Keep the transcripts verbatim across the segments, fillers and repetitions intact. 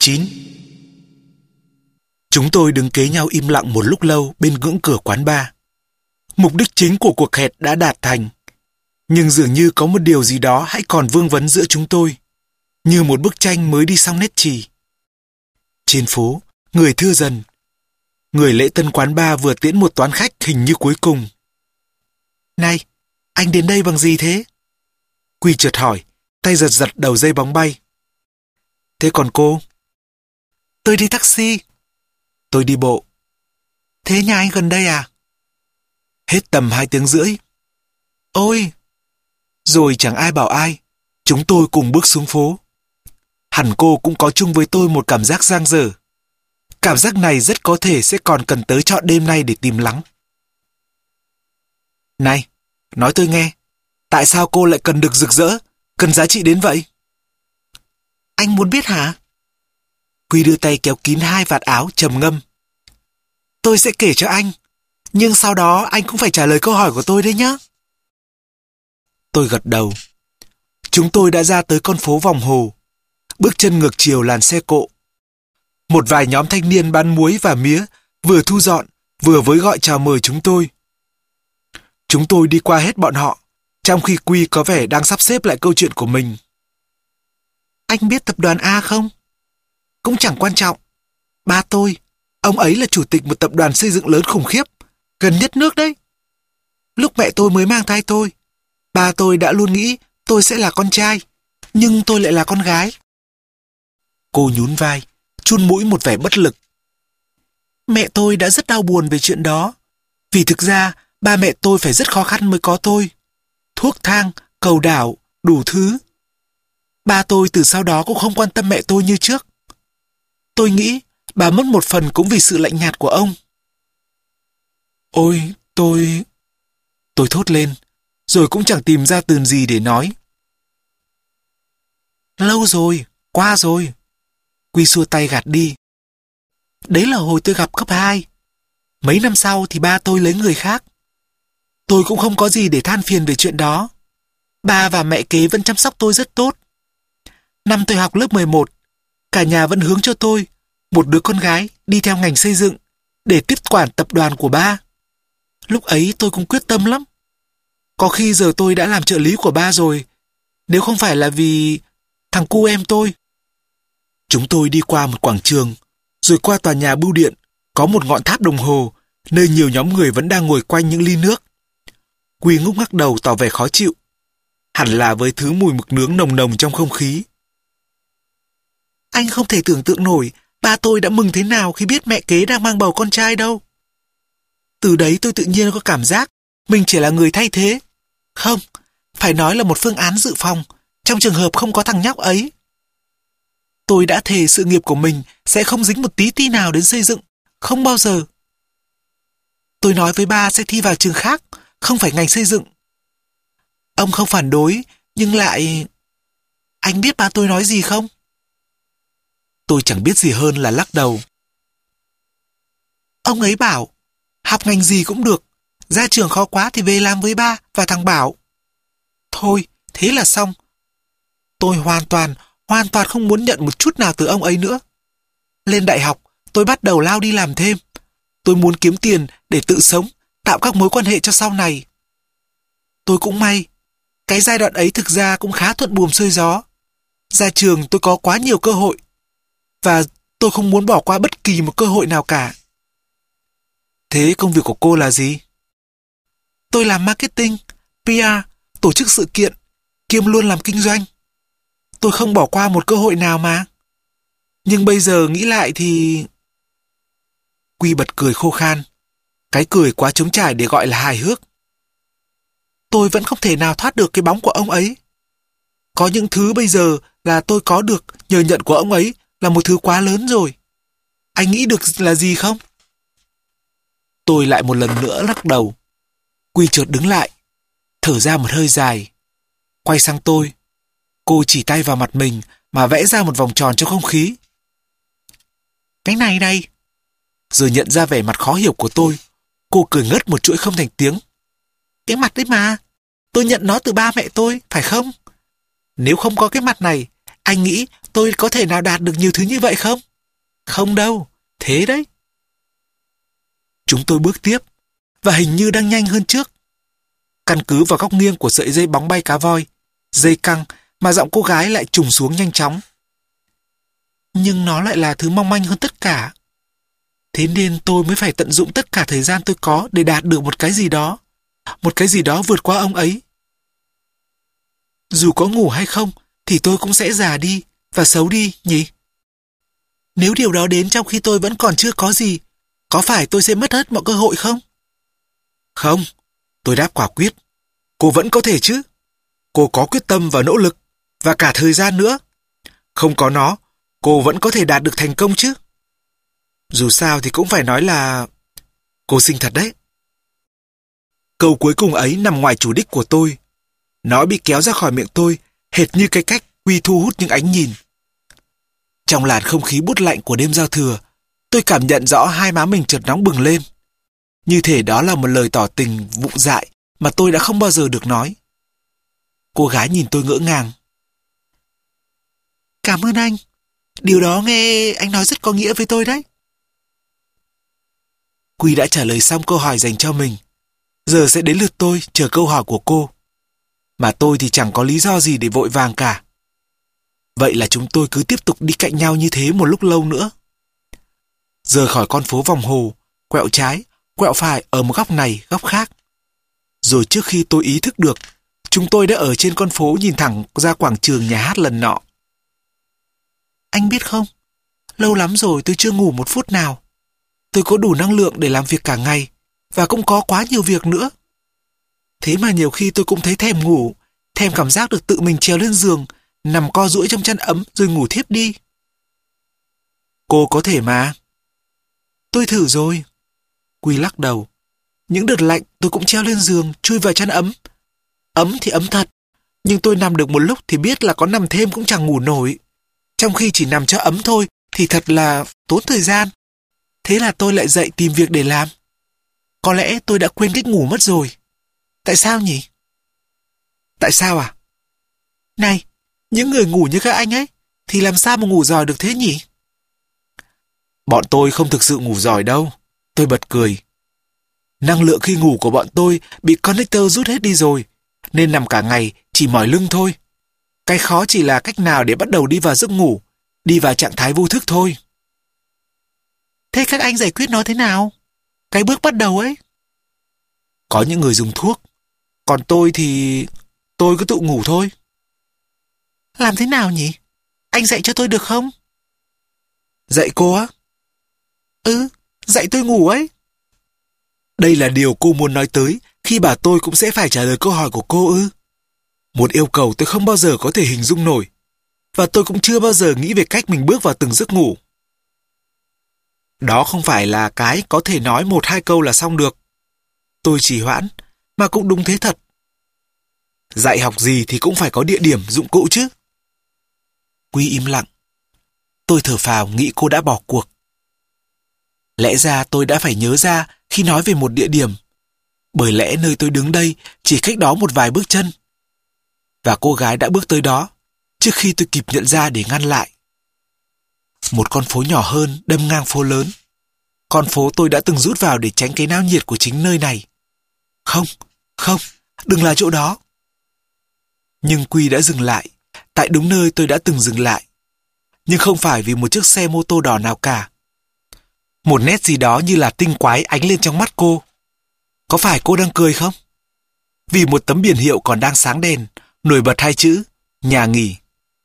chín. Chúng tôi đứng kế nhau im lặng một lúc lâu bên ngưỡng cửa quán bar. Mục đích chính của cuộc hẹn đã đạt thành, nhưng dường như có một điều gì đó hãy còn vương vấn giữa chúng tôi, như một bức tranh mới đi xong nét chì. Trên phố, người thưa dần. Người lễ tân quán bar vừa tiễn một toán khách hình như cuối cùng. Này, anh đến đây bằng gì thế? Quy chợt hỏi, tay giật giật đầu dây bóng bay. Thế còn cô? Tôi đi taxi. Tôi đi bộ. Thế nhà anh gần đây à? Hết tầm hai tiếng rưỡi. Ôi! Rồi chẳng ai bảo ai, chúng tôi cùng bước xuống phố. Hẳn cô cũng có chung với tôi một cảm giác dang dở. Cảm giác này rất có thể sẽ còn cần tới trọn đêm nay để tìm lắng. Này, nói tôi nghe, tại sao cô lại cần được rực rỡ, cần giá trị đến vậy? Anh muốn biết hả? Quy đưa tay kéo kín hai vạt áo trầm ngâm. Tôi sẽ kể cho anh, nhưng sau đó anh cũng phải trả lời câu hỏi của tôi đấy nhé. Tôi gật đầu. Chúng tôi đã ra tới con phố vòng hồ, bước chân ngược chiều làn xe cộ. Một vài nhóm thanh niên bán muối và mía vừa thu dọn, vừa với gọi chào mời chúng tôi. Chúng tôi đi qua hết bọn họ, trong khi Quy có vẻ đang sắp xếp lại câu chuyện của mình. Anh biết tập đoàn A không? Cũng chẳng quan trọng. Ba tôi, ông ấy là chủ tịch một tập đoàn xây dựng lớn khủng khiếp, gần nhất nước đấy. Lúc mẹ tôi mới mang thai tôi, ba tôi đã luôn nghĩ tôi sẽ là con trai, nhưng tôi lại là con gái. Cô nhún vai, chun mũi một vẻ bất lực. Mẹ tôi đã rất đau buồn về chuyện đó, vì thực ra ba mẹ tôi phải rất khó khăn mới có tôi. Thuốc thang, cầu đảo, đủ thứ. Ba tôi từ sau đó cũng không quan tâm mẹ tôi như trước. Tôi nghĩ bà mất một phần cũng vì sự lạnh nhạt của ông. Ôi, tôi... Tôi thốt lên, rồi cũng chẳng tìm ra từ gì để nói. Lâu rồi, qua rồi. Quy xua tay gạt đi. Đấy là hồi tôi gặp cấp hai. Mấy năm sau thì ba tôi lấy người khác. Tôi cũng không có gì để than phiền về chuyện đó. Ba và mẹ kế vẫn chăm sóc tôi rất tốt. Năm tôi học lớp mười một, cả nhà vẫn hướng cho tôi, một đứa con gái, đi theo ngành xây dựng, để tiếp quản tập đoàn của ba. Lúc ấy tôi cũng quyết tâm lắm. Có khi giờ tôi đã làm trợ lý của ba rồi, nếu không phải là vì thằng cu em tôi. Chúng tôi đi qua một quảng trường, rồi qua tòa nhà bưu điện, có một ngọn tháp đồng hồ, nơi nhiều nhóm người vẫn đang ngồi quanh những ly nước. Quy ngúc ngắc đầu tỏ vẻ khó chịu, hẳn là với thứ mùi mực nướng nồng nồng trong không khí. Anh không thể tưởng tượng nổi ba tôi đã mừng thế nào khi biết mẹ kế đang mang bầu con trai đâu. Từ đấy tôi tự nhiên có cảm giác mình chỉ là người thay thế. Không, phải nói là một phương án dự phòng trong trường hợp không có thằng nhóc ấy. Tôi đã thề sự nghiệp của mình sẽ không dính một tí ti nào đến xây dựng, không bao giờ. Tôi nói với ba sẽ thi vào trường khác, không phải ngành xây dựng. Ông không phản đối, nhưng lại... Anh biết ba tôi nói gì không? Tôi chẳng biết gì hơn là lắc đầu. Ông ấy bảo, học ngành gì cũng được, ra trường khó quá thì về làm với ba và thằng Bảo. Thôi, thế là xong. Tôi hoàn toàn, hoàn toàn không muốn nhận một chút nào từ ông ấy nữa. Lên đại học, tôi bắt đầu lao đi làm thêm. Tôi muốn kiếm tiền để tự sống, tạo các mối quan hệ cho sau này. Tôi cũng may, cái giai đoạn ấy thực ra cũng khá thuận buồm xuôi gió. Ra trường tôi có quá nhiều cơ hội, và tôi không muốn bỏ qua bất kỳ một cơ hội nào cả. Thế công việc của cô là gì? Tôi làm marketing, pê e rờ, tổ chức sự kiện, kiêm luôn làm kinh doanh. Tôi không bỏ qua một cơ hội nào mà. Nhưng bây giờ nghĩ lại thì... Quy bật cười khô khan. Cái cười quá trống trải để gọi là hài hước. Tôi vẫn không thể nào thoát được cái bóng của ông ấy. Có những thứ bây giờ là tôi có được nhờ nhận của ông ấy là một thứ quá lớn rồi. Anh nghĩ được là gì không? Tôi lại một lần nữa lắc đầu. Quy chợt đứng lại, thở ra một hơi dài. Quay sang tôi. Cô chỉ tay vào mặt mình mà vẽ ra một vòng tròn trong không khí. Cái này đây. Rồi nhận ra vẻ mặt khó hiểu của tôi, cô cười ngất một chuỗi không thành tiếng. Cái mặt đấy mà, tôi nhận nó từ ba mẹ tôi, phải không? Nếu không có cái mặt này, anh nghĩ tôi có thể nào đạt được nhiều thứ như vậy không? Không đâu, thế đấy. Chúng tôi bước tiếp, và hình như đang nhanh hơn trước. Căn cứ vào góc nghiêng của sợi dây bóng bay cá voi, dây căng mà giọng cô gái lại trùng xuống nhanh chóng. Nhưng nó lại là thứ mong manh hơn tất cả. Thế nên tôi mới phải tận dụng tất cả thời gian tôi có để đạt được một cái gì đó. Một cái gì đó vượt qua ông ấy. Dù có ngủ hay không, thì tôi cũng sẽ già đi và xấu đi, nhỉ? Nếu điều đó đến trong khi tôi vẫn còn chưa có gì, có phải tôi sẽ mất hết mọi cơ hội không? Không, tôi đáp quả quyết. Cô vẫn có thể chứ. Cô có quyết tâm và nỗ lực, và cả thời gian nữa. Không có nó, cô vẫn có thể đạt được thành công chứ. Dù sao thì cũng phải nói là... Cô xinh thật đấy. Câu cuối cùng ấy nằm ngoài chủ đích của tôi. Nó bị kéo ra khỏi miệng tôi, hệt như cái cách Quy thu hút những ánh nhìn. Trong làn không khí bút lạnh của đêm giao thừa, tôi cảm nhận rõ hai má mình chợt nóng bừng lên. Như thể đó là một lời tỏ tình vụng dại mà tôi đã không bao giờ được nói. Cô gái nhìn tôi ngỡ ngàng. Cảm ơn anh. Điều đó nghe anh nói rất có nghĩa với tôi đấy. Quy đã trả lời xong câu hỏi dành cho mình. Giờ sẽ đến lượt tôi chờ câu hỏi của cô. Mà tôi thì chẳng có lý do gì để vội vàng cả. Vậy là chúng tôi cứ tiếp tục đi cạnh nhau như thế một lúc lâu nữa. Rời khỏi con phố vòng hồ, quẹo trái, quẹo phải ở một góc này, góc khác. Rồi trước khi tôi ý thức được, chúng tôi đã ở trên con phố nhìn thẳng ra quảng trường nhà hát lần nọ. Anh biết không, lâu lắm rồi tôi chưa ngủ một phút nào. Tôi có đủ năng lượng để làm việc cả ngày, và cũng có quá nhiều việc nữa. Thế mà nhiều khi tôi cũng thấy thèm ngủ, thèm cảm giác được tự mình trèo lên giường, nằm co duỗi trong chăn ấm rồi ngủ thiếp đi. Cô có thể mà. Tôi thử rồi. Quy lắc đầu. Những đợt lạnh tôi cũng treo lên giường, chui vào chăn ấm. Ấm thì ấm thật, nhưng tôi nằm được một lúc thì biết là có nằm thêm cũng chẳng ngủ nổi. Trong khi chỉ nằm cho ấm thôi thì thật là tốn thời gian. Thế là tôi lại dậy tìm việc để làm. Có lẽ tôi đã quên cách ngủ mất rồi. Tại sao nhỉ? Tại sao à? Này, những người ngủ như các anh ấy thì làm sao mà ngủ giỏi được thế nhỉ? Bọn tôi không thực sự ngủ giỏi đâu. Tôi bật cười. Năng lượng khi ngủ của bọn tôi bị connector rút hết đi rồi, nên nằm cả ngày chỉ mỏi lưng thôi. Cái khó chỉ là cách nào để bắt đầu đi vào giấc ngủ, đi vào trạng thái vô thức thôi. Thế các anh giải quyết nó thế nào? Cái bước bắt đầu ấy. Có những người dùng thuốc, còn tôi thì... tôi cứ tự ngủ thôi. Làm thế nào nhỉ? Anh dạy cho tôi được không? Dạy cô á? Ừ, dạy tôi ngủ ấy. Đây là điều cô muốn nói tới khi bảo tôi cũng sẽ phải trả lời câu hỏi của cô ư? Một yêu cầu tôi không bao giờ có thể hình dung nổi, và tôi cũng chưa bao giờ nghĩ về cách mình bước vào từng giấc ngủ. Đó không phải là cái có thể nói một hai câu là xong được. Tôi trì hoãn, mà cũng đúng thế thật. Dạy học gì thì cũng phải có địa điểm, dụng cụ chứ. Quy im lặng. Tôi thở phào nghĩ cô đã bỏ cuộc. Lẽ ra tôi đã phải nhớ ra khi nói về một địa điểm, bởi lẽ nơi tôi đứng đây chỉ cách đó một vài bước chân. Và cô gái đã bước tới đó, trước khi tôi kịp nhận ra để ngăn lại. Một con phố nhỏ hơn đâm ngang phố lớn. Con phố tôi đã từng rút vào để tránh cái náo nhiệt của chính nơi này. Không, không, đừng là chỗ đó. Nhưng Quy đã dừng lại, tại đúng nơi tôi đã từng dừng lại. Nhưng không phải vì một chiếc xe mô tô đỏ nào cả. Một nét gì đó như là tinh quái ánh lên trong mắt cô. Có phải cô đang cười không? Vì một tấm biển hiệu còn đang sáng đèn, nổi bật hai chữ, nhà nghỉ.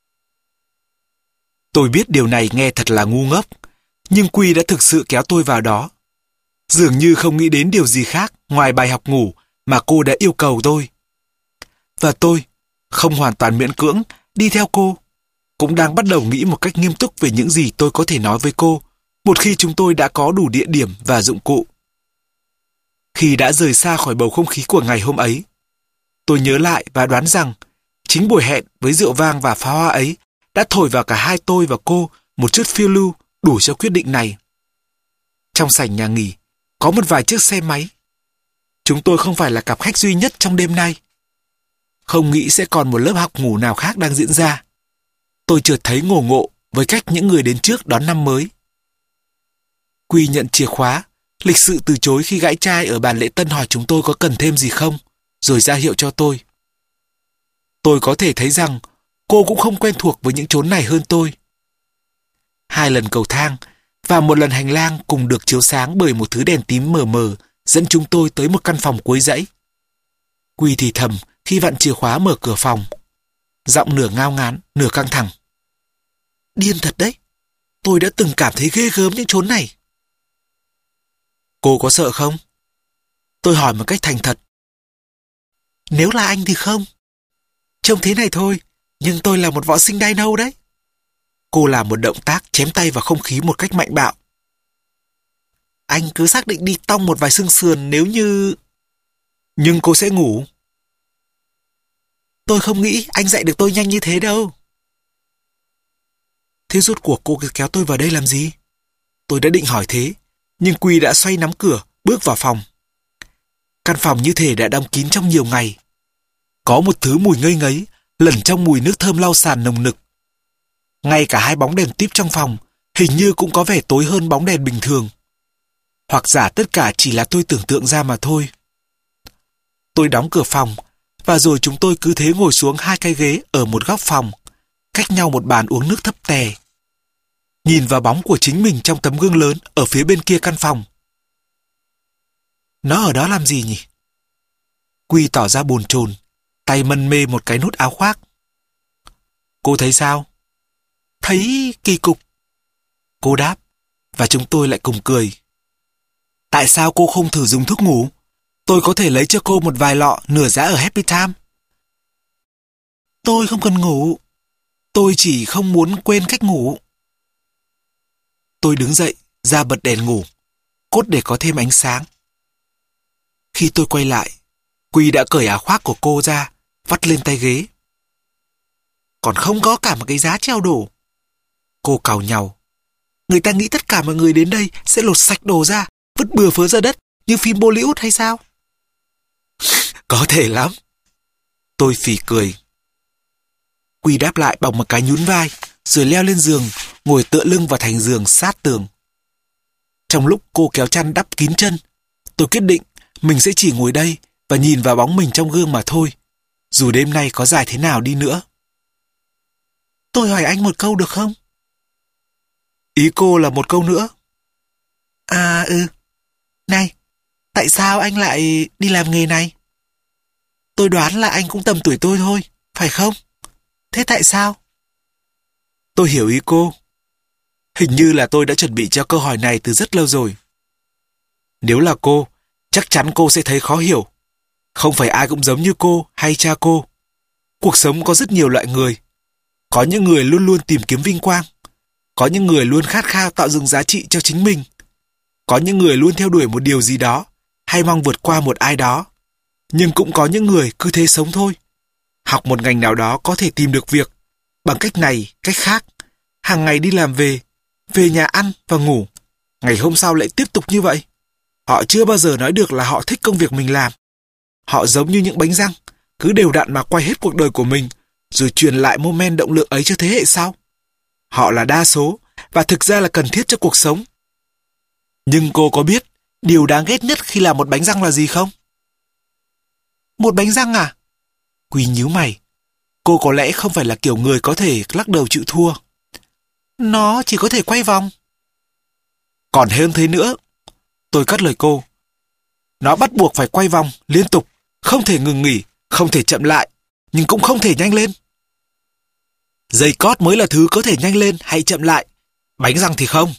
Tôi biết điều này nghe thật là ngu ngốc, nhưng Quy đã thực sự kéo tôi vào đó. Dường như không nghĩ đến điều gì khác ngoài bài học ngủ mà cô đã yêu cầu tôi. Và tôi, không hoàn toàn miễn cưỡng, đi theo cô, cũng đang bắt đầu nghĩ một cách nghiêm túc về những gì tôi có thể nói với cô một khi chúng tôi đã có đủ địa điểm và dụng cụ. Khi đã rời xa khỏi bầu không khí của ngày hôm ấy, tôi nhớ lại và đoán rằng chính buổi hẹn với rượu vang và pháo hoa ấy đã thổi vào cả hai tôi và cô một chút phiêu lưu đủ cho quyết định này. Trong sảnh nhà nghỉ, có một vài chiếc xe máy. Chúng tôi không phải là cặp khách duy nhất trong đêm nay. Không nghĩ sẽ còn một lớp học ngủ nào khác đang diễn ra. Tôi chợt thấy ngổ ngộ với cách những người đến trước đón năm mới. Quy nhận chìa khóa, lịch sự từ chối khi gã trai ở bàn lễ tân hỏi chúng tôi có cần thêm gì không, rồi ra hiệu cho tôi. Tôi có thể thấy rằng cô cũng không quen thuộc với những chốn này hơn tôi. Hai lần cầu thang và một lần hành lang cùng được chiếu sáng bởi một thứ đèn tím mờ mờ dẫn chúng tôi tới một căn phòng cuối dãy. Quy thì thầm khi vặn chìa khóa mở cửa phòng, giọng nửa ngao ngán, nửa căng thẳng. Điên thật đấy, tôi đã từng cảm thấy ghê gớm những chốn này. Cô có sợ không? Tôi hỏi một cách thành thật. Nếu là anh thì không. Trông thế này thôi, nhưng tôi là một võ sinh đai nâu đấy. Cô làm một động tác chém tay vào không khí một cách mạnh bạo. Anh cứ xác định đi tong một vài xương sườn nếu như... Nhưng cô sẽ ngủ. Tôi không nghĩ anh dạy được tôi nhanh như thế đâu. Thế rốt cuộc cô kéo tôi vào đây làm gì? Tôi đã định hỏi thế, nhưng Quy đã xoay nắm cửa, bước vào phòng. Căn phòng như thể đã đóng kín trong nhiều ngày. Có một thứ mùi ngây ngấy, lẩn trong mùi nước thơm lau sàn nồng nực. Ngay cả hai bóng đèn típ trong phòng, hình như cũng có vẻ tối hơn bóng đèn bình thường. Hoặc giả tất cả chỉ là tôi tưởng tượng ra mà thôi. Tôi đóng cửa phòng, và rồi chúng tôi cứ thế ngồi xuống hai cái ghế ở một góc phòng, cách nhau một bàn uống nước thấp tè. Nhìn vào bóng của chính mình trong tấm gương lớn ở phía bên kia căn phòng. Nó ở đó làm gì nhỉ? Quy tỏ ra bồn chồn, tay mân mê một cái nút áo khoác. Cô thấy sao? Thấy kỳ cục. Cô đáp, và chúng tôi lại cùng cười. Tại sao cô không thử dùng thuốc ngủ? Tôi có thể lấy cho cô một vài lọ nửa giá ở Happy Time. Tôi không cần ngủ. Tôi chỉ không muốn quên cách ngủ. Tôi đứng dậy, ra bật đèn ngủ, cốt để có thêm ánh sáng. Khi tôi quay lại, Quy đã cởi áo khoác của cô ra, vắt lên tay ghế. Còn không có cả một cái giá treo đồ. Cô càu nhàu. Người ta nghĩ tất cả mọi người đến đây sẽ lột sạch đồ ra, vứt bừa phớ ra đất như phim Bollywood hay sao? Có thể lắm. Tôi phì cười. Quy đáp lại bằng một cái nhún vai, rồi leo lên giường, ngồi tựa lưng vào thành giường sát tường. Trong lúc cô kéo chăn đắp kín chân, tôi quyết định mình sẽ chỉ ngồi đây và nhìn vào bóng mình trong gương mà thôi, dù đêm nay có dài thế nào đi nữa. Tôi hỏi anh một câu được không? Ý cô là một câu nữa. À ừ. Này, tại sao anh lại đi làm nghề này? Tôi đoán là anh cũng tầm tuổi tôi thôi, phải không? Thế tại sao? Tôi hiểu ý cô. Hình như là tôi đã chuẩn bị cho câu hỏi này từ rất lâu rồi. Nếu là cô, chắc chắn cô sẽ thấy khó hiểu. Không phải ai cũng giống như cô hay cha cô. Cuộc sống có rất nhiều loại người. Có những người luôn luôn tìm kiếm vinh quang. Có những người luôn khát khao tạo dựng giá trị cho chính mình. Có những người luôn theo đuổi một điều gì đó, hay mong vượt qua một ai đó. Nhưng cũng có những người cứ thế sống thôi. Học một ngành nào đó có thể tìm được việc, bằng cách này, cách khác. Hàng ngày đi làm về, về nhà ăn và ngủ. Ngày hôm sau lại tiếp tục như vậy. Họ chưa bao giờ nói được là họ thích công việc mình làm. Họ giống như những bánh răng, cứ đều đặn mà quay hết cuộc đời của mình, rồi truyền lại mô men động lực ấy cho thế hệ sau. Họ là đa số, và thực ra là cần thiết cho cuộc sống. Nhưng cô có biết điều đáng ghét nhất khi làm một bánh răng là gì không? Một bánh răng à? Quy nhíu mày. Cô có lẽ không phải là kiểu người có thể lắc đầu chịu thua. Nó chỉ có thể quay vòng. Còn hơn thế nữa. Tôi cắt lời cô. Nó bắt buộc phải quay vòng liên tục, không thể ngừng nghỉ, không thể chậm lại, nhưng cũng không thể nhanh lên. Dây cót mới là thứ có thể nhanh lên hay chậm lại. Bánh răng thì không.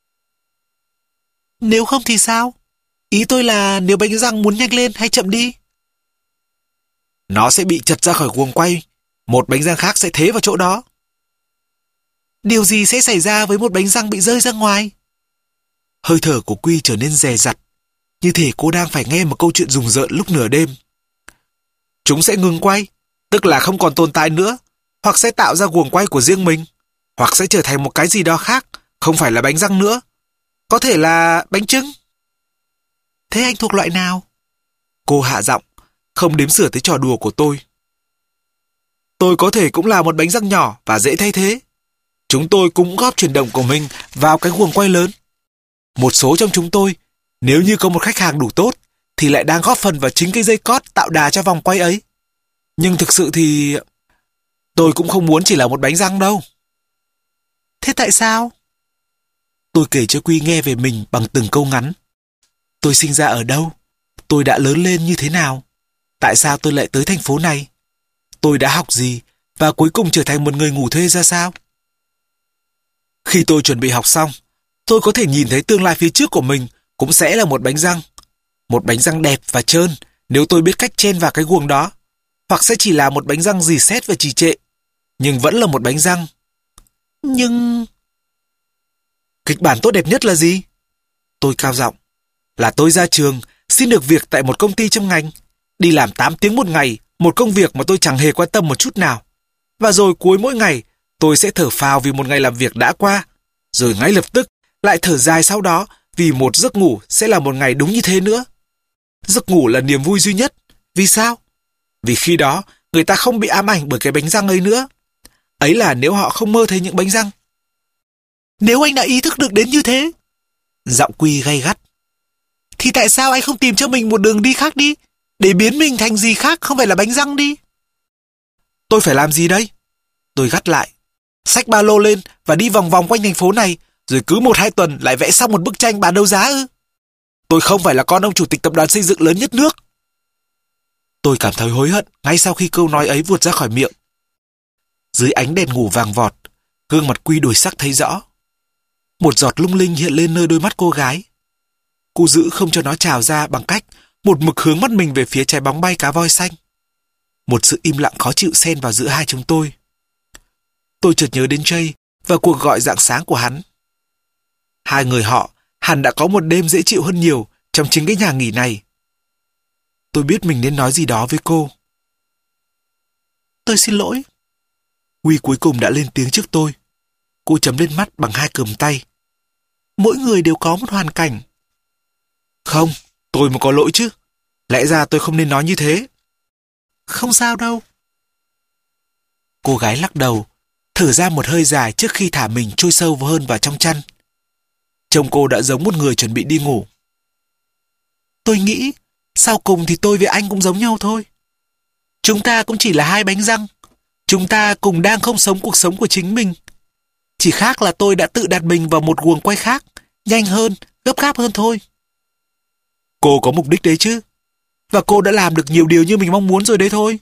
Nếu không thì sao? Ý tôi là nếu bánh răng muốn nhanh lên hay chậm đi. Nó sẽ bị chật ra khỏi guồng quay. Một bánh răng khác sẽ thế vào chỗ đó. Điều gì sẽ xảy ra với một bánh răng bị rơi ra ngoài? Hơi thở của Quy trở nên dè dặt, như thể cô đang phải nghe một câu chuyện rùng rợn lúc nửa đêm. Chúng sẽ ngừng quay, tức là không còn tồn tại nữa, hoặc sẽ tạo ra guồng quay của riêng mình, hoặc sẽ trở thành một cái gì đó khác, không phải là bánh răng nữa. Có thể là bánh chưng. Thế anh thuộc loại nào? Cô hạ giọng, không đếm xỉa tới trò đùa của tôi. tôi có thể cũng là một bánh răng nhỏ và dễ thay thế. Chúng tôi cũng góp chuyển động của mình vào cái guồng quay lớn. Một số trong chúng tôi, nếu như có một khách hàng đủ tốt, thì lại đang góp phần vào chính cái dây cót tạo đà cho vòng quay ấy. Nhưng thực sự thì tôi cũng không muốn chỉ là một bánh răng đâu. Thế tại sao? Tôi kể cho Quy nghe về mình bằng từng câu ngắn. Tôi sinh ra ở đâu? Tôi đã lớn lên như thế nào? Tại sao tôi lại tới thành phố này? Tôi đã học gì? Và cuối cùng trở thành một người ngủ thuê ra sao? Khi tôi chuẩn bị học xong, tôi có thể nhìn thấy tương lai phía trước của mình cũng sẽ là một bánh răng. Một bánh răng đẹp và trơn nếu tôi biết cách chen vào cái guồng đó. Hoặc sẽ chỉ là một bánh răng rỉ sét và trì trệ. Nhưng vẫn là một bánh răng. Nhưng... Kịch bản tốt đẹp nhất là gì? Tôi cao giọng. Là tôi ra trường, xin được việc tại một công ty trong ngành. Đi làm tám tiếng một ngày, một công việc mà tôi chẳng hề quan tâm một chút nào. Và rồi cuối mỗi ngày, tôi sẽ thở phào vì một ngày làm việc đã qua. Rồi ngay lập tức, lại thở dài sau đó vì một giấc ngủ sẽ là một ngày đúng như thế nữa. Giấc ngủ là niềm vui duy nhất. Vì sao? Vì khi đó, người ta không bị ám ảnh bởi cái bánh răng ấy nữa. Ấy là nếu họ không mơ thấy những bánh răng. Nếu anh đã ý thức được đến như thế, giọng Quy gay gắt, thì tại sao anh không tìm cho mình một đường đi khác đi, để biến mình thành gì khác không phải là bánh răng đi? Tôi phải làm gì đây? Tôi gắt lại. Xách ba lô lên và đi vòng vòng quanh thành phố này, rồi cứ một hai tuần lại vẽ xong một bức tranh bán đấu giá ư? Tôi không phải là con ông chủ tịch tập đoàn xây dựng lớn nhất nước. Tôi cảm thấy hối hận ngay sau khi câu nói ấy vụt ra khỏi miệng. Dưới ánh đèn ngủ vàng vọt, gương mặt Quy đổi sắc thấy rõ. Một giọt lung linh hiện lên nơi đôi mắt cô gái. Cô giữ không cho nó trào ra bằng cách một mực hướng mắt mình về phía trái bóng bay cá voi xanh. Một sự im lặng khó chịu xen vào giữa hai chúng tôi. Tôi chợt nhớ đến Jay và cuộc gọi rạng sáng của hắn. Hai người họ hẳn đã có một đêm dễ chịu hơn nhiều trong chính cái nhà nghỉ này. Tôi biết mình nên nói gì đó với cô. Tôi xin lỗi. Huy cuối cùng đã lên tiếng trước tôi. Cô chấm lên mắt bằng hai cườm tay. Mỗi người đều có một hoàn cảnh. Không, tôi mà có lỗi chứ. Lẽ ra tôi không nên nói như thế. Không sao đâu. Cô gái lắc đầu, thở ra một hơi dài trước khi thả mình trôi sâu hơn vào trong chăn. Trông cô đã giống một người chuẩn bị đi ngủ. Tôi nghĩ, sau cùng thì tôi với anh cũng giống nhau thôi. Chúng ta cũng chỉ là hai bánh răng. Chúng ta cùng đang không sống cuộc sống của chính mình. Chỉ khác là tôi đã tự đặt mình vào một guồng quay khác, nhanh hơn, gấp gáp hơn thôi. Cô có mục đích đấy chứ. Và cô đã làm được nhiều điều như mình mong muốn rồi đấy thôi.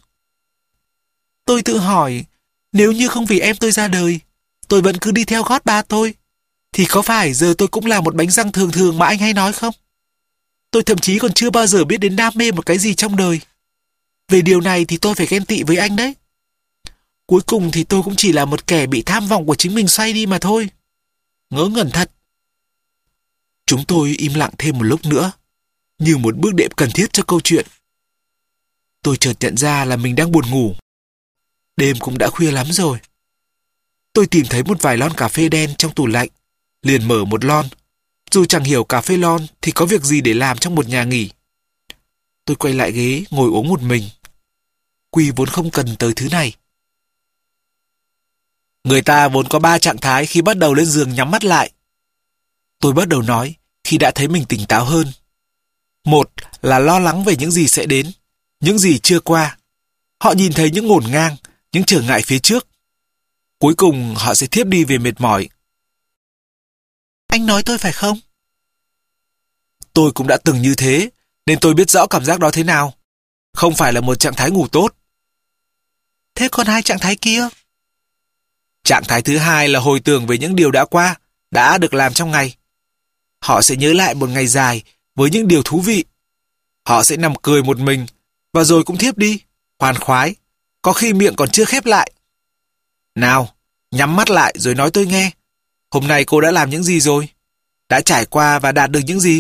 Tôi tự hỏi, nếu như không vì em tôi ra đời, tôi vẫn cứ đi theo gót ba tôi, thì có phải giờ tôi cũng là một bánh răng thường thường mà anh hay nói không? Tôi thậm chí còn chưa bao giờ biết đến đam mê một cái gì trong đời. Về điều này thì tôi phải ghen tị với anh đấy. Cuối cùng thì tôi cũng chỉ là một kẻ bị tham vọng của chính mình xoay đi mà thôi. Ngớ ngẩn thật. Chúng tôi im lặng thêm một lúc nữa, như một bước đệm cần thiết cho câu chuyện. Tôi chợt nhận ra là mình đang buồn ngủ. Đêm cũng đã khuya lắm rồi. Tôi tìm thấy một vài lon cà phê đen trong tủ lạnh, liền mở một lon. Dù chẳng hiểu cà phê lon thì có việc gì để làm trong một nhà nghỉ. Tôi quay lại ghế ngồi uống một mình. Quy vốn không cần tới thứ này. Người ta vốn có ba trạng thái khi bắt đầu lên giường nhắm mắt lại. Tôi bắt đầu nói khi đã thấy mình tỉnh táo hơn. Một là lo lắng về những gì sẽ đến, những gì chưa qua. Họ nhìn thấy những ngổn ngang, những trở ngại phía trước. Cuối cùng họ sẽ thiếp đi về mệt mỏi. Anh nói tôi phải không? Tôi cũng đã từng như thế, nên tôi biết rõ cảm giác đó thế nào. Không phải là một trạng thái ngủ tốt. Thế còn hai trạng thái kia? Trạng thái thứ hai là hồi tưởng về những điều đã qua, đã được làm trong ngày. Họ sẽ nhớ lại một ngày dài với những điều thú vị. Họ sẽ nằm cười một mình, và rồi cũng thiếp đi, khoan khoái, có khi miệng còn chưa khép lại. Nào, nhắm mắt lại rồi nói tôi nghe. Hôm nay cô đã làm những gì rồi? Đã trải qua và đạt được những gì?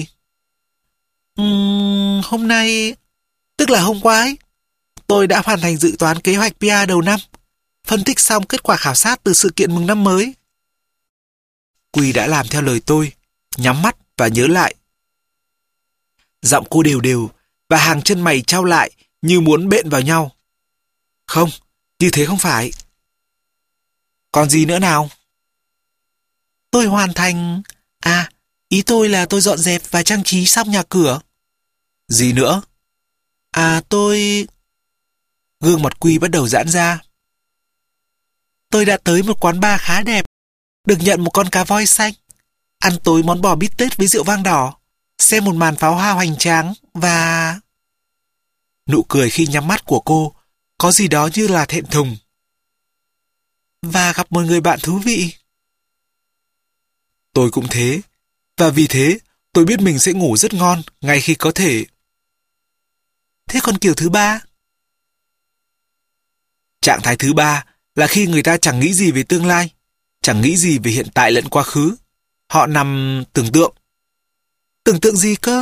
Uhm, hôm nay, tức là hôm qua ấy, tôi đã hoàn thành dự toán kế hoạch pê e đầu năm, phân tích xong kết quả khảo sát từ sự kiện mừng năm mới. Quy đã làm theo lời tôi, nhắm mắt và nhớ lại. Giọng cô đều đều và hàng chân mày trao lại như muốn bện vào nhau. Không, Như thế không phải. Còn gì nữa nào? Tôi hoàn thành... À, ý tôi là tôi dọn dẹp và trang trí xong nhà cửa. Gì nữa? À, tôi... Gương mặt Quy bắt đầu giãn ra. Tôi đã tới một quán bar khá đẹp, được nhận một con cá voi xanh, ăn tối món bò bít tết với rượu vang đỏ, xem một màn pháo hoa hoành tráng và... Nụ cười khi nhắm mắt của cô có gì đó như là thẹn thùng. Và gặp một người bạn thú vị. Tôi cũng thế, và vì thế tôi biết mình sẽ ngủ rất ngon ngay khi có thể. Thế còn kiểu thứ ba? Trạng thái thứ ba là khi người ta chẳng nghĩ gì về tương lai, chẳng nghĩ gì về hiện tại lẫn quá khứ. Họ nằm tưởng tượng. Tưởng tượng gì cơ?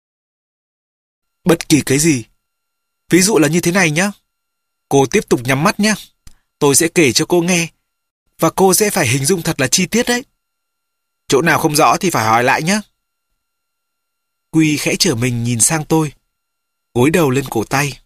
Bất kỳ cái gì. Ví dụ là như thế này nhé. Cô tiếp tục nhắm mắt nhé. Tôi sẽ kể cho cô nghe. Và cô sẽ phải hình dung thật là chi tiết đấy. Chỗ nào không rõ thì phải hỏi lại nhé. Quy khẽ trở mình nhìn sang tôi, gối đầu lên cổ tay.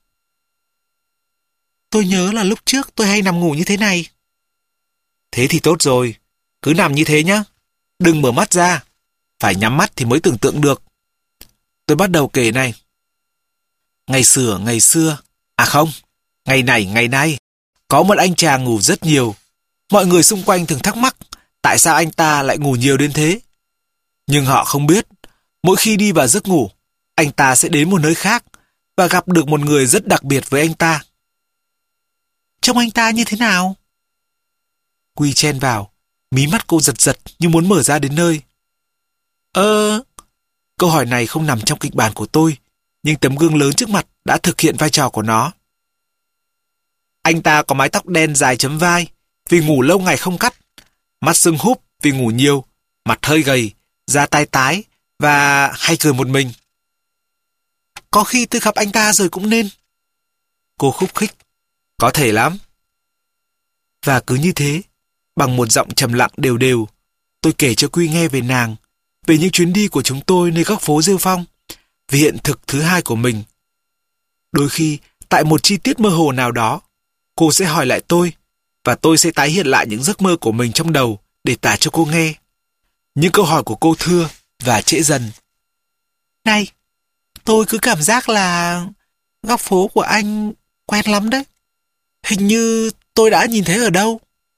Tôi nhớ là lúc trước tôi hay nằm ngủ như thế này. Thế thì tốt rồi. Cứ nằm như thế nhé. Đừng mở mắt ra. Phải nhắm mắt thì mới tưởng tượng được. Tôi bắt đầu kể này. Ngày xưa, ngày xưa. À không, ngày này, ngày nay. Có một anh chàng ngủ rất nhiều. Mọi người xung quanh thường thắc mắc tại sao anh ta lại ngủ nhiều đến thế. Nhưng họ không biết, mỗi khi đi vào giấc ngủ, anh ta sẽ đến một nơi khác và gặp được một người rất đặc biệt với anh ta. Trông anh ta như thế nào? Quy chen vào, mí mắt cô giật giật như muốn mở ra đến nơi. Ơ... Câu hỏi này không nằm trong kịch bản của tôi, nhưng tấm gương lớn trước mặt đã thực hiện vai trò của nó. Anh ta có mái tóc đen dài chấm vai vì ngủ lâu ngày không cắt, mắt sưng húp vì ngủ nhiều, mặt hơi gầy, da tai tái và hay cười một mình. Có khi tôi gặp anh ta rồi cũng nên. Cô khúc khích. Có thể lắm. Và cứ như thế, bằng một giọng trầm lặng đều đều, tôi kể cho Quy nghe về nàng, về những chuyến đi của chúng tôi nơi góc phố Rêu Phong, về hiện thực thứ hai của mình. Đôi khi, tại một chi tiết mơ hồ nào đó, cô sẽ hỏi lại tôi, và tôi sẽ tái hiện lại những giấc mơ của mình trong đầu để tả cho cô nghe. Những câu hỏi của cô thưa và trễ dần. Này, tôi cứ cảm giác là góc phố của anh quen lắm đấy. Hình như tôi đã nhìn thấy ở đâu.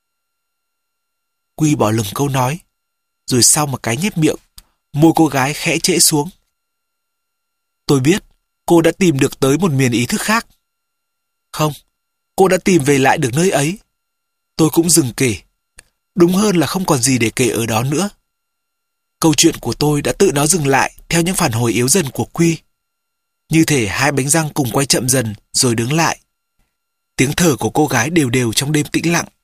Quy bỏ lửng câu nói, rồi sau một cái nhếch miệng, môi cô gái khẽ trễ xuống. Tôi biết cô đã tìm được tới một miền ý thức khác. Không, cô đã tìm về lại được nơi ấy. Tôi cũng dừng kể. Đúng hơn là không còn gì để kể ở đó nữa. Câu chuyện của tôi đã tự nó dừng lại theo những phản hồi yếu dần của Quy. Như thể hai bánh răng cùng quay chậm dần rồi đứng lại. Tiếng thở của cô gái đều đều trong đêm tĩnh lặng.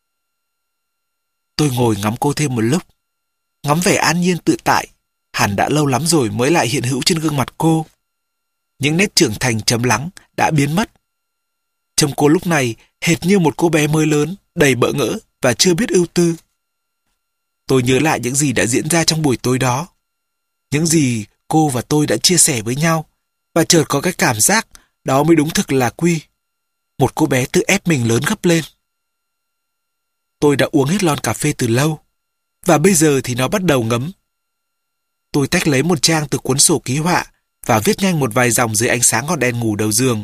Tôi ngồi ngắm cô thêm một lúc. Ngắm vẻ an nhiên tự tại, hẳn đã lâu lắm rồi mới lại hiện hữu trên gương mặt cô. Những nét trưởng thành trầm lắng đã biến mất. Trông cô lúc này hệt như một cô bé mới lớn, đầy bỡ ngỡ và chưa biết ưu tư. Tôi nhớ lại những gì đã diễn ra trong buổi tối đó. Những gì cô và tôi đã chia sẻ với nhau, và chợt có cái cảm giác đó mới đúng thực là Quy. Một cô bé tự ép mình lớn gấp lên. Tôi đã uống hết lon cà phê từ lâu, và bây giờ thì nó bắt đầu ngấm. Tôi tách lấy một trang từ cuốn sổ ký họa và viết nhanh một vài dòng dưới ánh sáng ngọn đèn ngủ đầu giường.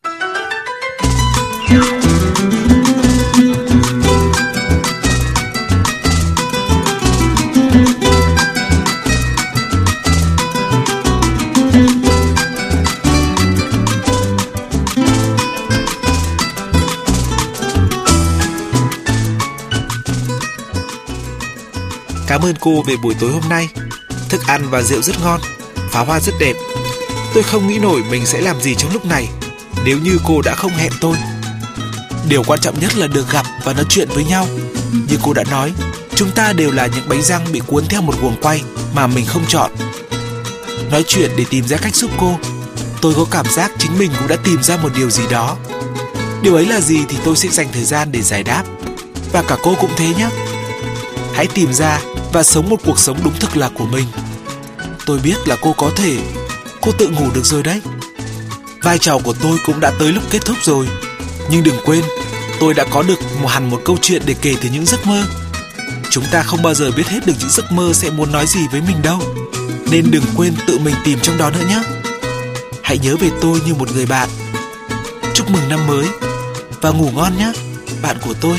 Cảm ơn cô về buổi tối hôm nay. Thức ăn và rượu rất ngon, pháo hoa rất đẹp. Tôi không nghĩ nổi mình sẽ làm gì trong lúc này nếu như cô đã không hẹn tôi. Điều quan trọng nhất là được gặp và nói chuyện với nhau. Như cô đã nói, chúng ta đều là những bánh răng bị cuốn theo một guồng quay mà mình không chọn. Nói chuyện để tìm ra cách giúp cô. Tôi có cảm giác chính mình cũng đã tìm ra một điều gì đó. Điều ấy là gì thì tôi sẽ dành thời gian để giải đáp. Và cả cô cũng thế nhé. Hãy tìm ra và sống một cuộc sống đúng thực là của mình. Tôi biết là cô có thể. Cô tự ngủ được rồi đấy. Vai trò của tôi cũng đã tới lúc kết thúc rồi. Nhưng đừng quên, tôi đã có được một hẳn một câu chuyện để kể từ những giấc mơ. Chúng ta không bao giờ biết hết được những giấc mơ sẽ muốn nói gì với mình đâu, nên đừng quên tự mình tìm trong đó nữa nhé. Hãy nhớ về tôi như một người bạn. Chúc mừng năm mới và ngủ ngon nhé, bạn của tôi.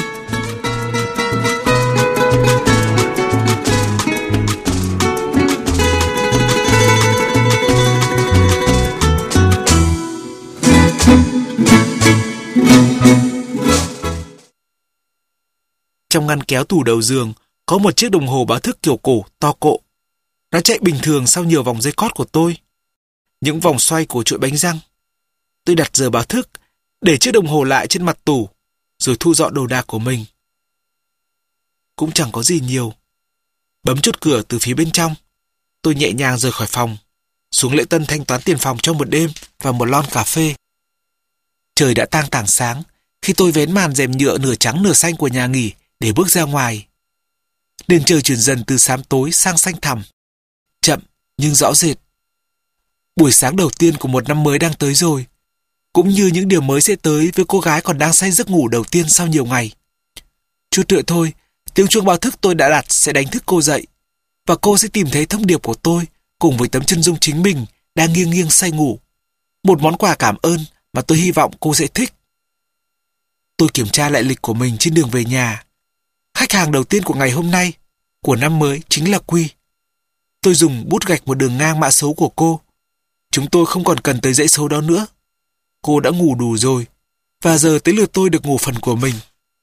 Trong ngăn kéo tủ đầu giường có một chiếc đồng hồ báo thức kiểu cổ to cộ. Nó chạy bình thường sau nhiều vòng dây cót của tôi, những vòng xoay của chuỗi bánh răng. Tôi đặt giờ báo thức, để chiếc đồng hồ lại trên mặt tủ, rồi thu dọn đồ đạc của mình. Cũng chẳng có gì nhiều. Bấm chốt cửa từ phía bên trong, tôi nhẹ nhàng rời khỏi phòng, xuống lễ tân thanh toán tiền phòng trong một đêm và một lon cà phê. Trời đã tang tảng sáng khi tôi vén màn rèm nhựa nửa trắng nửa xanh của nhà nghỉ để bước ra ngoài. Nền trời chuyển dần từ xám tối sang xanh thẳm, chậm nhưng rõ rệt. Buổi sáng đầu tiên của một năm mới đang tới rồi, cũng như những điều mới sẽ tới với cô gái còn đang say giấc ngủ đầu tiên sau nhiều ngày. Chút nữa thôi, tiếng chuông báo thức tôi đã đặt sẽ đánh thức cô dậy, và cô sẽ tìm thấy thông điệp của tôi cùng với tấm chân dung chính mình đang nghiêng nghiêng say ngủ. Một món quà cảm ơn mà tôi hy vọng cô sẽ thích. Tôi kiểm tra lại lịch của mình trên đường về nhà. Khách hàng đầu tiên của ngày hôm nay, của năm mới, chính là Quy. Tôi dùng bút gạch một đường ngang mã số của cô. Chúng tôi không còn cần tới dãy số đó nữa. Cô đã ngủ đủ rồi, và giờ tới lượt tôi được ngủ phần của mình.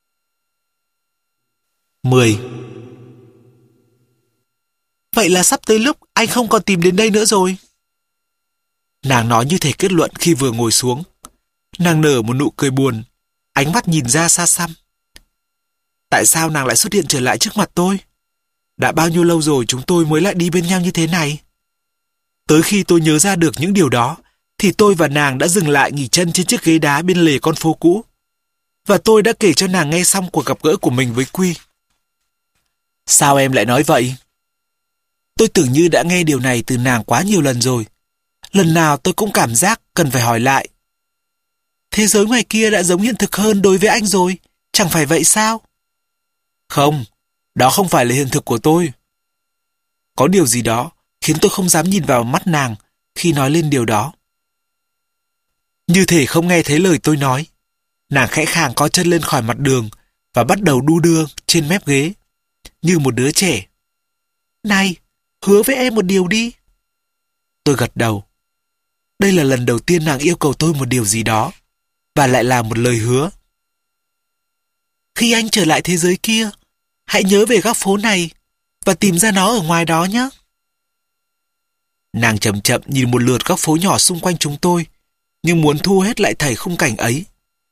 mười. Vậy là sắp tới lúc anh không còn tìm đến đây nữa rồi. Nàng nói như thể kết luận khi vừa ngồi xuống. Nàng nở một nụ cười buồn, ánh mắt nhìn ra xa xăm. Tại sao nàng lại xuất hiện trở lại trước mặt tôi? Đã bao nhiêu lâu rồi chúng tôi mới lại đi bên nhau như thế này? Tới khi tôi nhớ ra được những điều đó, thì tôi và nàng đã dừng lại nghỉ chân trên chiếc ghế đá bên lề con phố cũ. Và tôi đã kể cho nàng nghe xong cuộc gặp gỡ của mình với Quy. Sao em lại nói vậy? Tôi tưởng như đã nghe điều này từ nàng quá nhiều lần rồi. Lần nào tôi cũng cảm giác cần phải hỏi lại. Thế giới ngoài kia đã giống hiện thực hơn đối với anh rồi, chẳng phải vậy sao? Không, đó không phải là hiện thực của tôi. Có điều gì đó khiến tôi không dám nhìn vào mắt nàng khi nói lên điều đó. Như thể không nghe thấy lời tôi nói, nàng khẽ khàng co chân lên khỏi mặt đường và bắt đầu đu đưa trên mép ghế, như một đứa trẻ. Này, hứa với em một điều đi. Tôi gật đầu. Đây là lần đầu tiên nàng yêu cầu tôi một điều gì đó, và lại là một lời hứa. Khi anh trở lại thế giới kia, hãy nhớ về góc phố này và tìm ra nó ở ngoài đó nhé. Nàng chậm chậm nhìn một lượt góc phố nhỏ xung quanh chúng tôi, nhưng muốn thu hết lại thảy khung cảnh ấy.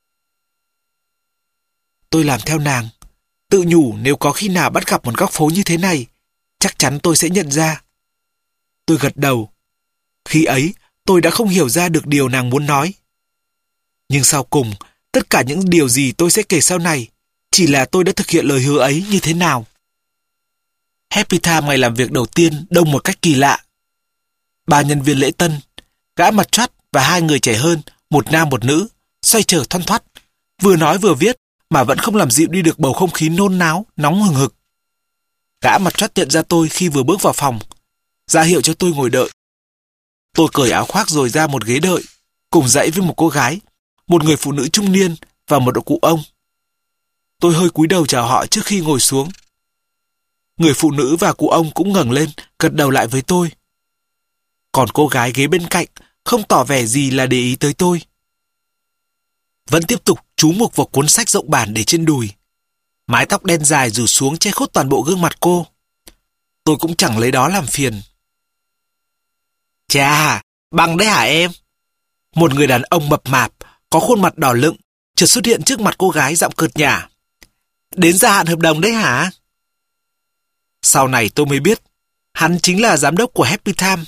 Tôi làm theo nàng, tự nhủ nếu có khi nào bắt gặp một góc phố như thế này, chắc chắn tôi sẽ nhận ra. Tôi gật đầu. Khi ấy, tôi đã không hiểu ra được điều nàng muốn nói. Nhưng sau cùng, tất cả những điều gì tôi sẽ kể sau này, chỉ là tôi đã thực hiện lời hứa ấy như thế nào. Happy Time ngày làm việc đầu tiên đông một cách kỳ lạ. Ba nhân viên lễ tân, gã mặt choắt và hai người trẻ hơn, một nam một nữ, xoay trở thoăn thoắt, vừa nói vừa viết mà vẫn không làm dịu đi được bầu không khí nôn náo, nóng hừng hực. Gã mặt choắt nhận ra tôi khi vừa bước vào phòng, ra hiệu cho tôi ngồi đợi. Tôi cởi áo khoác rồi ra một ghế đợi, cùng dãy với một cô gái, một người phụ nữ trung niên và một cụ ông. Tôi hơi cúi đầu chào họ trước khi ngồi xuống. Người phụ nữ và cụ ông cũng ngẩng lên, gật đầu lại với tôi. Còn cô gái ghế bên cạnh không tỏ vẻ gì là để ý tới tôi. Vẫn tiếp tục chú mục vào cuốn sách rộng bản để trên đùi. Mái tóc đen dài rủ xuống che khuất toàn bộ gương mặt cô. Tôi cũng chẳng lấy đó làm phiền. Chà, Bằng đấy hả em? Một người đàn ông mập mạp, có khuôn mặt đỏ lựng, chợt xuất hiện trước mặt cô gái giọng cợt nhả. Đến gia hạn hợp đồng đấy hả? Sau này tôi mới biết, hắn chính là giám đốc của Happy Time.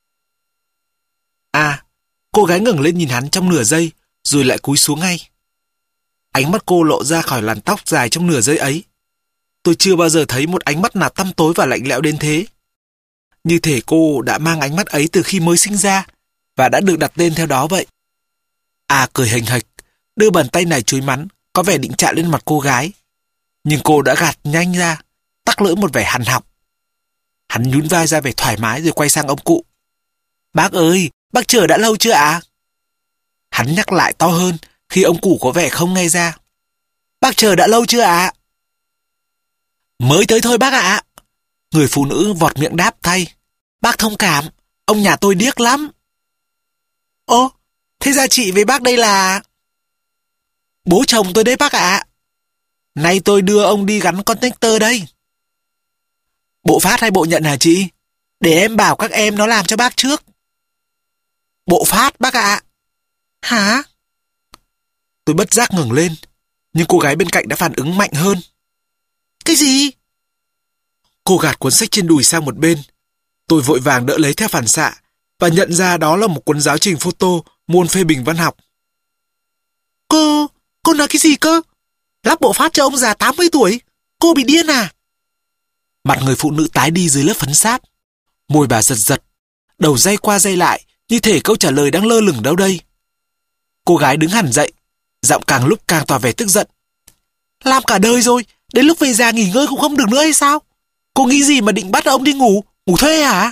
À, cô gái ngẩng lên nhìn hắn trong nửa giây, rồi lại cúi xuống ngay. Ánh mắt cô lộ ra khỏi làn tóc dài trong nửa giây ấy. Tôi chưa bao giờ thấy một ánh mắt nào tăm tối và lạnh lẽo đến thế. Như thể cô đã mang ánh mắt ấy từ khi mới sinh ra, và đã được đặt tên theo đó vậy. À cười hình hạch, đưa bàn tay này chúi mắn, có vẻ định chạm lên mặt cô gái. Nhưng cô đã gạt nhanh ra, tắc lưỡi một vẻ hằn học. Hắn nhún vai ra vẻ thoải mái rồi quay sang ông cụ. Bác ơi, bác chờ đã lâu chưa ạ? Hắn nhắc lại to hơn khi ông cụ có vẻ không nghe ra. Bác chờ đã lâu chưa ạ? Mới tới thôi bác ạ. Người phụ nữ vọt miệng đáp thay. Bác thông cảm, ông nhà tôi điếc lắm. Ô, thế ra chị với bác đây là... Bố chồng tôi đấy bác ạ. Nay tôi đưa ông đi gắn connector đây. Bộ phát hay bộ nhận hả chị? Để em bảo các em nó làm cho bác trước. Bộ phát bác ạ. Hả? Tôi bất giác ngẩng lên, nhưng cô gái bên cạnh đã phản ứng mạnh hơn. Cái gì? Cô gạt cuốn sách trên đùi sang một bên. Tôi vội vàng đỡ lấy theo phản xạ và nhận ra đó là một cuốn giáo trình photo môn phê bình văn học. Cô, cô nói cái gì cơ? Lắp bộ phát cho ông già tám mươi tuổi? Cô bị điên à? Mặt người phụ nữ tái đi dưới lớp phấn sáp. Môi bà giật giật, đầu day qua day lại như thể câu trả lời đang lơ lửng đâu đây. Cô gái đứng hẳn dậy, giọng càng lúc càng tỏ vẻ tức giận. Làm cả đời rồi, đến lúc về già nghỉ ngơi cũng không được nữa hay sao? Cô nghĩ gì mà định bắt ông đi ngủ, ngủ thuê hả?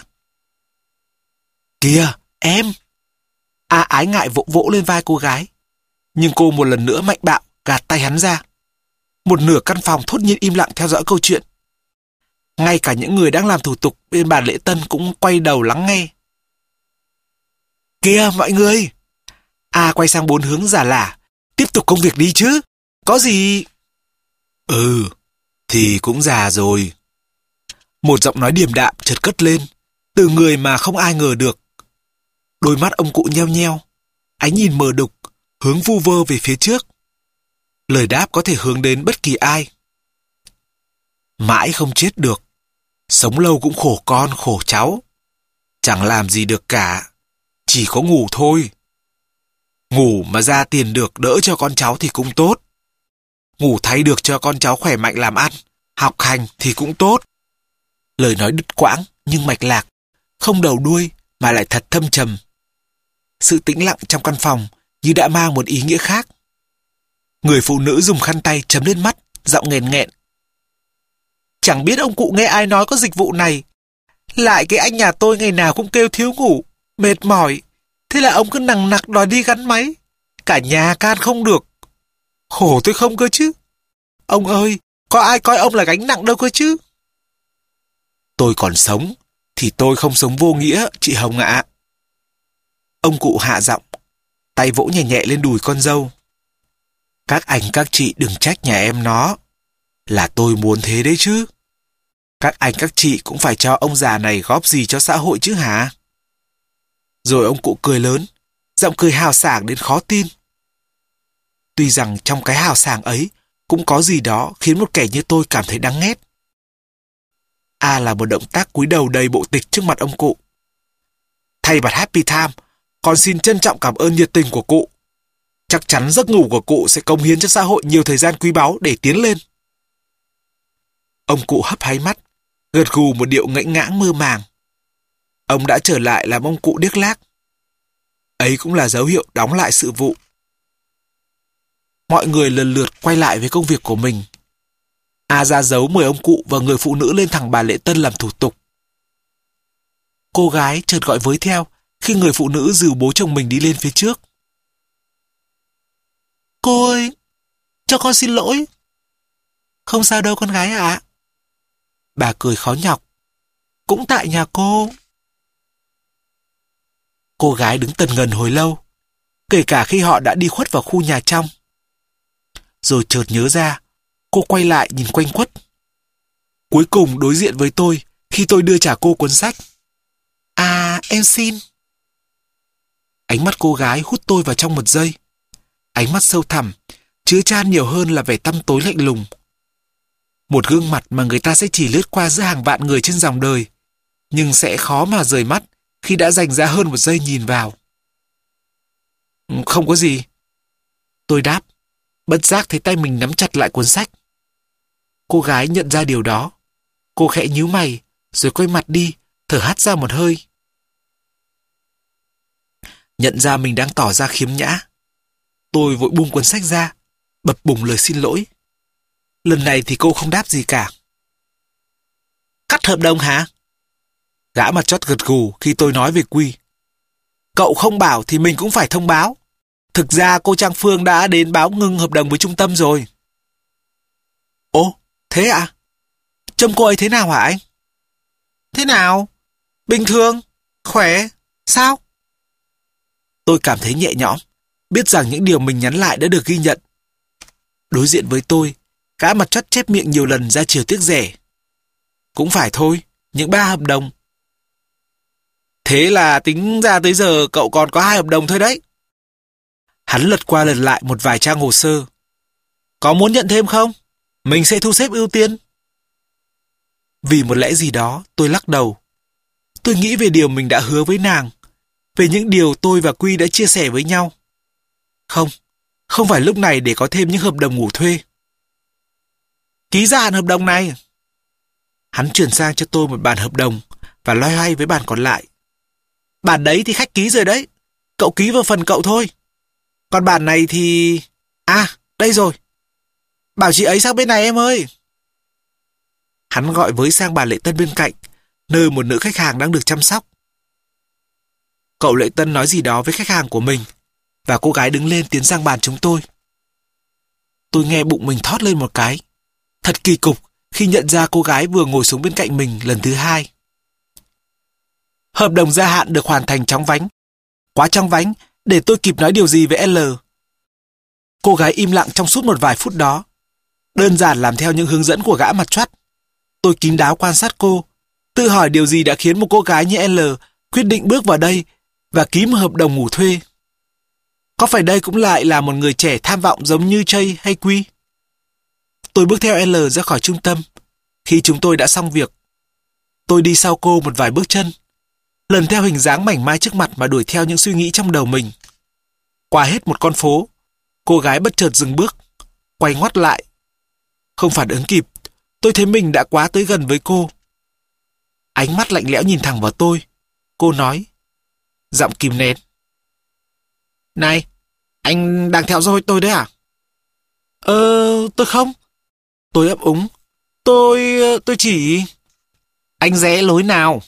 Kìa, em! A ái ngại vỗ vỗ lên vai cô gái. Nhưng cô một lần nữa mạnh bạo gạt tay hắn ra. Một nửa căn phòng thốt nhiên im lặng theo dõi câu chuyện. Ngay cả những người đang làm thủ tục bên bàn lễ tân cũng quay đầu lắng nghe. Kìa mọi người! A quay sang bốn hướng giả lả. Tiếp tục công việc đi chứ. Có gì... Ừ, thì cũng già rồi. Một giọng nói điềm đạm chợt cất lên, từ người mà không ai ngờ được. Đôi mắt ông cụ nheo nheo, ánh nhìn mờ đục, hướng vu vơ về phía trước. Lời đáp có thể hướng đến bất kỳ ai. Mãi không chết được, sống lâu cũng khổ con khổ cháu. Chẳng làm gì được cả, chỉ có ngủ thôi. Ngủ mà ra tiền được đỡ cho con cháu thì cũng tốt. Ngủ thay được cho con cháu khỏe mạnh làm ăn, học hành thì cũng tốt. Lời nói đứt quãng nhưng mạch lạc, không đầu đuôi mà lại thật thâm trầm. Sự tĩnh lặng trong căn phòng như đã mang một ý nghĩa khác. Người phụ nữ dùng khăn tay chấm lên mắt, giọng nghẹn nghẹn. Chẳng biết ông cụ nghe ai nói có dịch vụ này. Lại cái anh nhà tôi ngày nào cũng kêu thiếu ngủ, mệt mỏi. Thế là ông cứ nằng nặc đòi đi gắn máy. Cả nhà can không được. Khổ tôi không cơ chứ. Ông ơi, có ai coi ông là gánh nặng đâu cơ chứ. Tôi còn sống, thì tôi không sống vô nghĩa, chị Hồng ạ. Ông cụ hạ giọng, tay vỗ nhẹ nhẹ lên đùi con dâu. Các anh các chị đừng trách nhà em nó. Là tôi muốn thế đấy chứ. Các anh các chị cũng phải cho ông già này góp gì cho xã hội chứ hả? Rồi ông cụ cười lớn, giọng cười hào sảng đến khó tin. Tuy rằng trong cái hào sảng ấy cũng có gì đó khiến một kẻ như tôi cảm thấy đáng ghét. A là một động tác cúi đầu đầy bộ tịch trước mặt ông cụ. Thay mặt Happy Time, con xin trân trọng cảm ơn nhiệt tình của cụ. Chắc chắn giấc ngủ của cụ sẽ cống hiến cho xã hội nhiều thời gian quý báu để tiến lên. Ông cụ hấp háy mắt, gật gù một điệu ngẫnh ngãng mơ màng. Ông đã trở lại làm ông cụ điếc lác. Ấy cũng là dấu hiệu đóng lại sự vụ. Mọi người lần lượt quay lại với công việc của mình. A ra dấu mời ông cụ và người phụ nữ lên thẳng bàn lễ tân làm thủ tục. Cô gái chợt gọi với theo khi người phụ nữ dìu bố chồng mình đi lên phía trước. Cô ơi, cho con xin lỗi. Không sao đâu con gái ạ. Bà cười khó nhọc. Cũng tại nhà cô. Cô gái đứng tần ngần hồi lâu, kể cả khi họ đã đi khuất vào khu nhà trong. Rồi chợt nhớ ra, cô quay lại nhìn quanh quất. Cuối cùng đối diện với tôi khi tôi đưa trả cô cuốn sách. À, em xin. Ánh mắt cô gái hút tôi vào trong một giây. Ánh mắt sâu thẳm, chứa chan nhiều hơn là vẻ tăm tối lạnh lùng. Một gương mặt mà người ta sẽ chỉ lướt qua giữa hàng vạn người trên dòng đời, nhưng sẽ khó mà rời mắt khi đã dành ra hơn một giây nhìn vào. Không có gì. Tôi đáp, bất giác thấy tay mình nắm chặt lại cuốn sách. Cô gái nhận ra điều đó. Cô khẽ nhíu mày, rồi quay mặt đi, thở hắt ra một hơi. Nhận ra mình đang tỏ ra khiếm nhã, tôi vội buông cuốn sách ra, bập bùng lời xin lỗi. Lần này thì cô không đáp gì cả. Cắt hợp đồng hả? Gã mặt chót gật gù khi tôi nói về Quy. Cậu không bảo thì mình cũng phải thông báo. Thực ra cô Trang Phương đã đến báo ngưng hợp đồng với trung tâm rồi. Ồ, thế ạ? À? Trông cô ấy thế nào hả anh? Thế nào? Bình thường? Khỏe? Sao? Tôi cảm thấy nhẹ nhõm, biết rằng những điều mình nhắn lại đã được ghi nhận. Đối diện với tôi, gã mặt chót chép miệng nhiều lần ra chiều tiếc rẻ. Cũng phải thôi, những ba hợp đồng. Thế là tính ra tới giờ cậu còn có hai hợp đồng thôi đấy. Hắn lật qua lật lại một vài trang hồ sơ. Có muốn nhận thêm không? Mình sẽ thu xếp ưu tiên. Vì một lẽ gì đó, tôi lắc đầu. Tôi nghĩ về điều mình đã hứa với nàng, về những điều tôi và Quy đã chia sẻ với nhau. Không, không phải lúc này để có thêm những hợp đồng ngủ thuê. Ký gia hạn hợp đồng này. Hắn chuyển sang cho tôi một bản hợp đồng và loay hoay với bản còn lại. Bản đấy thì khách ký rồi đấy. Cậu ký vào phần cậu thôi. Còn bản này thì... À, đây rồi. Bảo chị ấy sang bên này em ơi. Hắn gọi với sang bà Lệ Tân bên cạnh, nơi một nữ khách hàng đang được chăm sóc. Cậu Lệ Tân nói gì đó với khách hàng của mình, và cô gái đứng lên tiến sang bàn chúng tôi. Tôi nghe bụng mình thót lên một cái. Thật kỳ cục khi nhận ra cô gái vừa ngồi xuống bên cạnh mình lần thứ hai. Hợp đồng gia hạn được hoàn thành chóng vánh. Quá chóng vánh để tôi kịp nói điều gì với L. Cô gái im lặng trong suốt một vài phút đó, đơn giản làm theo những hướng dẫn của gã mặt choắt. Tôi kín đáo quan sát cô, tự hỏi điều gì đã khiến một cô gái như L quyết định bước vào đây và ký một hợp đồng ngủ thuê. Có phải đây cũng lại là một người trẻ tham vọng giống như Jay hay Quy? Tôi bước theo L ra khỏi trung tâm. Khi chúng tôi đã xong việc, tôi đi sau cô một vài bước chân, lần theo hình dáng mảnh mai trước mặt mà đuổi theo những suy nghĩ trong đầu mình. Qua hết một con phố, cô gái bất chợt dừng bước, quay ngoắt lại. Không phản ứng kịp, tôi thấy mình đã quá tới gần với cô. Ánh mắt lạnh lẽo nhìn thẳng vào tôi. Cô nói, giọng kìm nén. Này, anh đang theo dõi tôi đấy à? Ờ, tôi không. Tôi ấp úng. Tôi... tôi chỉ... Anh rẽ lối nào?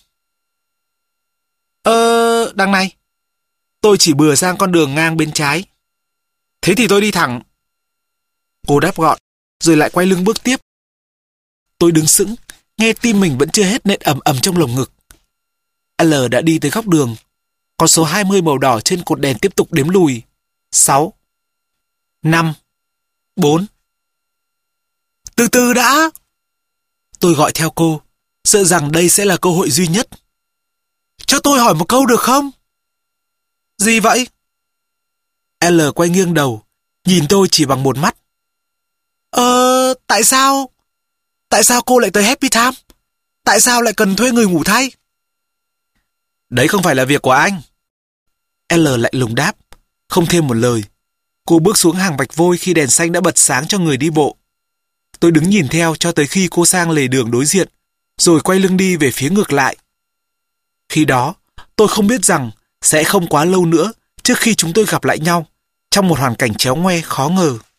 Ờ, đằng này. Tôi chỉ bừa sang con đường ngang bên trái. Thế thì tôi đi thẳng. Cô đáp gọn, rồi lại quay lưng bước tiếp. Tôi đứng sững, nghe tim mình vẫn chưa hết nện ầm ầm trong lồng ngực. L đã đi tới góc đường. Con số hai mươi màu đỏ trên cột đèn tiếp tục đếm lùi. Sáu, năm, bốn. Từ từ đã. Tôi gọi theo cô, sợ rằng đây sẽ là cơ hội duy nhất. Cho tôi hỏi một câu được không? Gì vậy? L quay nghiêng đầu, nhìn tôi chỉ bằng một mắt. Ờ, tại sao? Tại sao cô lại tới Happy Time? Tại sao lại cần thuê người ngủ thay? Đấy không phải là việc của anh. L lạnh lùng đáp, không thêm một lời. Cô bước xuống hàng vạch vôi khi đèn xanh đã bật sáng cho người đi bộ. Tôi đứng nhìn theo cho tới khi cô sang lề đường đối diện, rồi quay lưng đi về phía ngược lại. Khi đó, tôi không biết rằng sẽ không quá lâu nữa trước khi chúng tôi gặp lại nhau trong một hoàn cảnh chéo ngoe khó ngờ.